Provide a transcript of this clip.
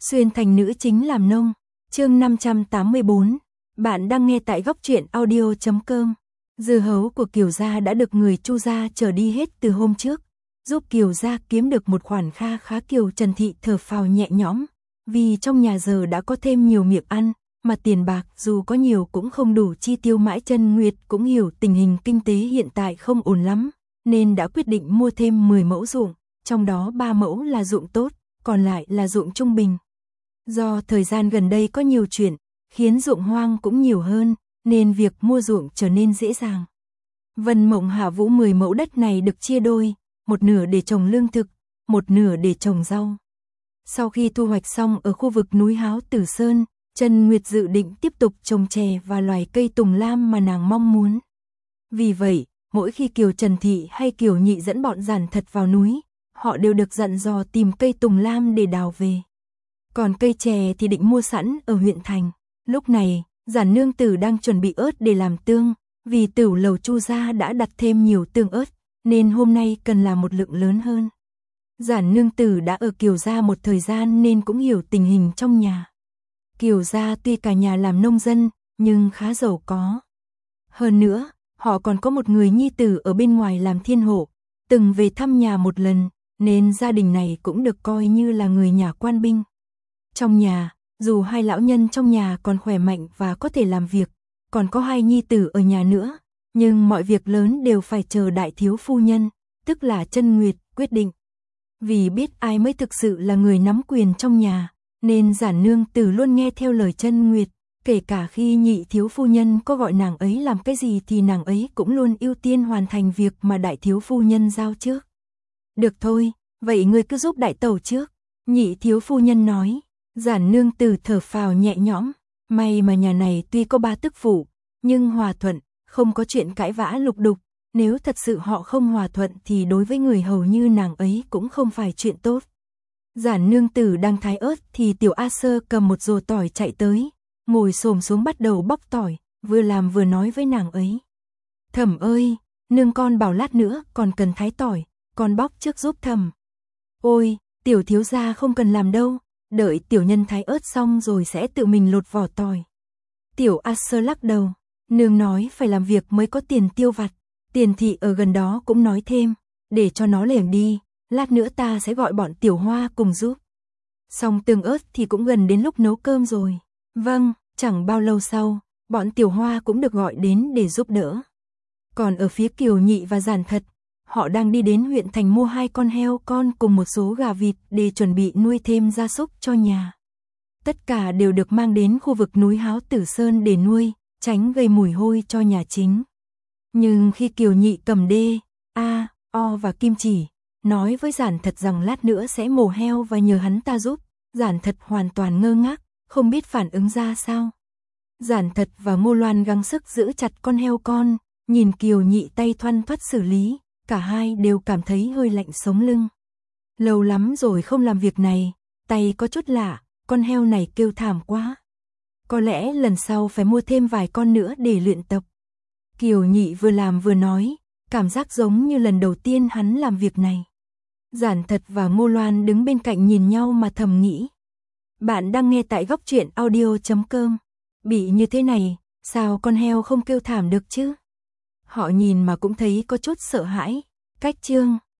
Xuyên thành nữ chính làm nông. Chương 584. Bạn đang nghe tại góc truyện audio.com. Dưa hấu của Kiều gia đã được người Chu gia chở đi hết từ hôm trước, giúp Kiều gia kiếm được một khoản kha khá. Kiều Trần Thị thở phào nhẹ nhõm, vì trong nhà giờ đã có thêm nhiều miệng ăn, mà tiền bạc dù có nhiều cũng không đủ chi tiêu mãi. Trân Nguyệt cũng hiểu tình hình kinh tế hiện tại không ổn lắm, nên đã quyết định mua thêm 10 mẫu ruộng, trong đó 3 mẫu là ruộng tốt, còn lại là ruộng trung bình. Do thời gian gần đây có nhiều chuyện, khiến ruộng hoang cũng nhiều hơn, nên việc mua ruộng trở nên dễ dàng. Vân Mộng Hạ Vũ 10 mẫu đất này được chia đôi, một nửa để trồng lương thực, một nửa để trồng rau. Sau khi thu hoạch xong ở khu vực núi Háo Tử Sơn, Trân Nguyệt dự định tiếp tục trồng chè và loài cây tùng lam mà nàng mong muốn. Vì vậy, mỗi khi Kiều Trần Thị hay Kiều Nhị dẫn bọn Giản Thật vào núi, họ đều được dặn dò tìm cây tùng lam để đào về. Còn cây chè thì định mua sẵn ở huyện thành. Lúc này, Giản nương tử đang chuẩn bị ớt để làm tương, vì Tửu lầu Chu gia đã đặt thêm nhiều tương ớt, nên hôm nay cần làm một lượng lớn hơn. Giản nương tử đã ở Kiều gia một thời gian nên cũng hiểu tình hình trong nhà. Kiều gia tuy cả nhà làm nông dân, nhưng khá giàu có. Hơn nữa, họ còn có một người nhi tử ở bên ngoài làm thiên hộ, từng về thăm nhà một lần, nên gia đình này cũng được coi như là người nhà quan binh. Trong nhà, dù hai lão nhân trong nhà còn khỏe mạnh và có thể làm việc, còn có hai nhi tử ở nhà nữa, nhưng mọi việc lớn đều phải chờ đại thiếu phu nhân, tức là Trân Nguyệt, quyết định. Vì biết ai mới thực sự là người nắm quyền trong nhà, nên Giản nương tử luôn nghe theo lời Trân Nguyệt, kể cả khi nhị thiếu phu nhân có gọi nàng ấy làm cái gì thì nàng ấy cũng luôn ưu tiên hoàn thành việc mà đại thiếu phu nhân giao trước. Được thôi, vậy ngươi cứ giúp đại tẩu trước, nhị thiếu phu nhân nói. Giản nương tử thở phào nhẹ nhõm, may mà nhà này tuy có 3 tức phụ, nhưng hòa thuận, không có chuyện cãi vã lục đục, nếu thật sự họ không hòa thuận thì đối với người hầu như nàng ấy cũng không phải chuyện tốt. Giản nương tử đang thái ớt thì Tiểu A Sơ cầm một rổ tỏi chạy tới, ngồi xổm xuống bắt đầu bóc tỏi, vừa làm vừa nói với nàng ấy. Thẩm ơi, nương con bảo lát nữa còn cần thái tỏi, con bóc trước giúp thẩm. Ôi, tiểu thiếu gia không cần làm đâu, đợi tiểu nhân thái ớt xong rồi sẽ tự mình lột vỏ tỏi. Tiểu A Sơ lắc đầu, nương nói phải làm việc mới có tiền tiêu vặt. Tiền thị ở gần đó cũng nói thêm, để cho nó lẻng đi, lát nữa ta sẽ gọi bọn Tiểu Hoa cùng giúp. Xong tương ớt thì cũng gần đến lúc nấu cơm rồi. Vâng, chẳng bao lâu sau, bọn Tiểu Hoa cũng được gọi đến để giúp đỡ. Còn ở phía Kiều Nhị và Giản Thật, họ đang đi đến huyện thành mua 2 con heo con cùng một số gà vịt để chuẩn bị nuôi thêm gia súc cho nhà. Tất cả đều được mang đến khu vực núi Háo Tử Sơn để nuôi, tránh gây mùi hôi cho nhà chính. Nhưng khi Kiều Nhị cầm đê, a, o và kim chỉ, nói với Giản Thật rằng lát nữa sẽ mổ heo và nhờ hắn ta giúp, Giản Thật hoàn toàn ngơ ngác, không biết phản ứng ra sao. Giản Thật và Ngô Loan gắng sức giữ chặt con heo con, nhìn Kiều Nhị tay thoăn thoắt xử lý, cả hai đều cảm thấy hơi lạnh sống lưng. Lâu lắm rồi không làm việc này, tay có chút lạ, con heo này kêu thảm quá. Có lẽ lần sau phải mua thêm vài con nữa để luyện tập. Kiều Nhị vừa làm vừa nói, cảm giác giống như lần đầu tiên hắn làm việc này. Giản Thật và Ngô Loan đứng bên cạnh nhìn nhau mà thầm nghĩ. Bạn đang nghe tại góc truyện audio.com. Bị như thế này, sao con heo không kêu thảm được chứ? Họ nhìn mà cũng thấy có chút sợ hãi. Cách chương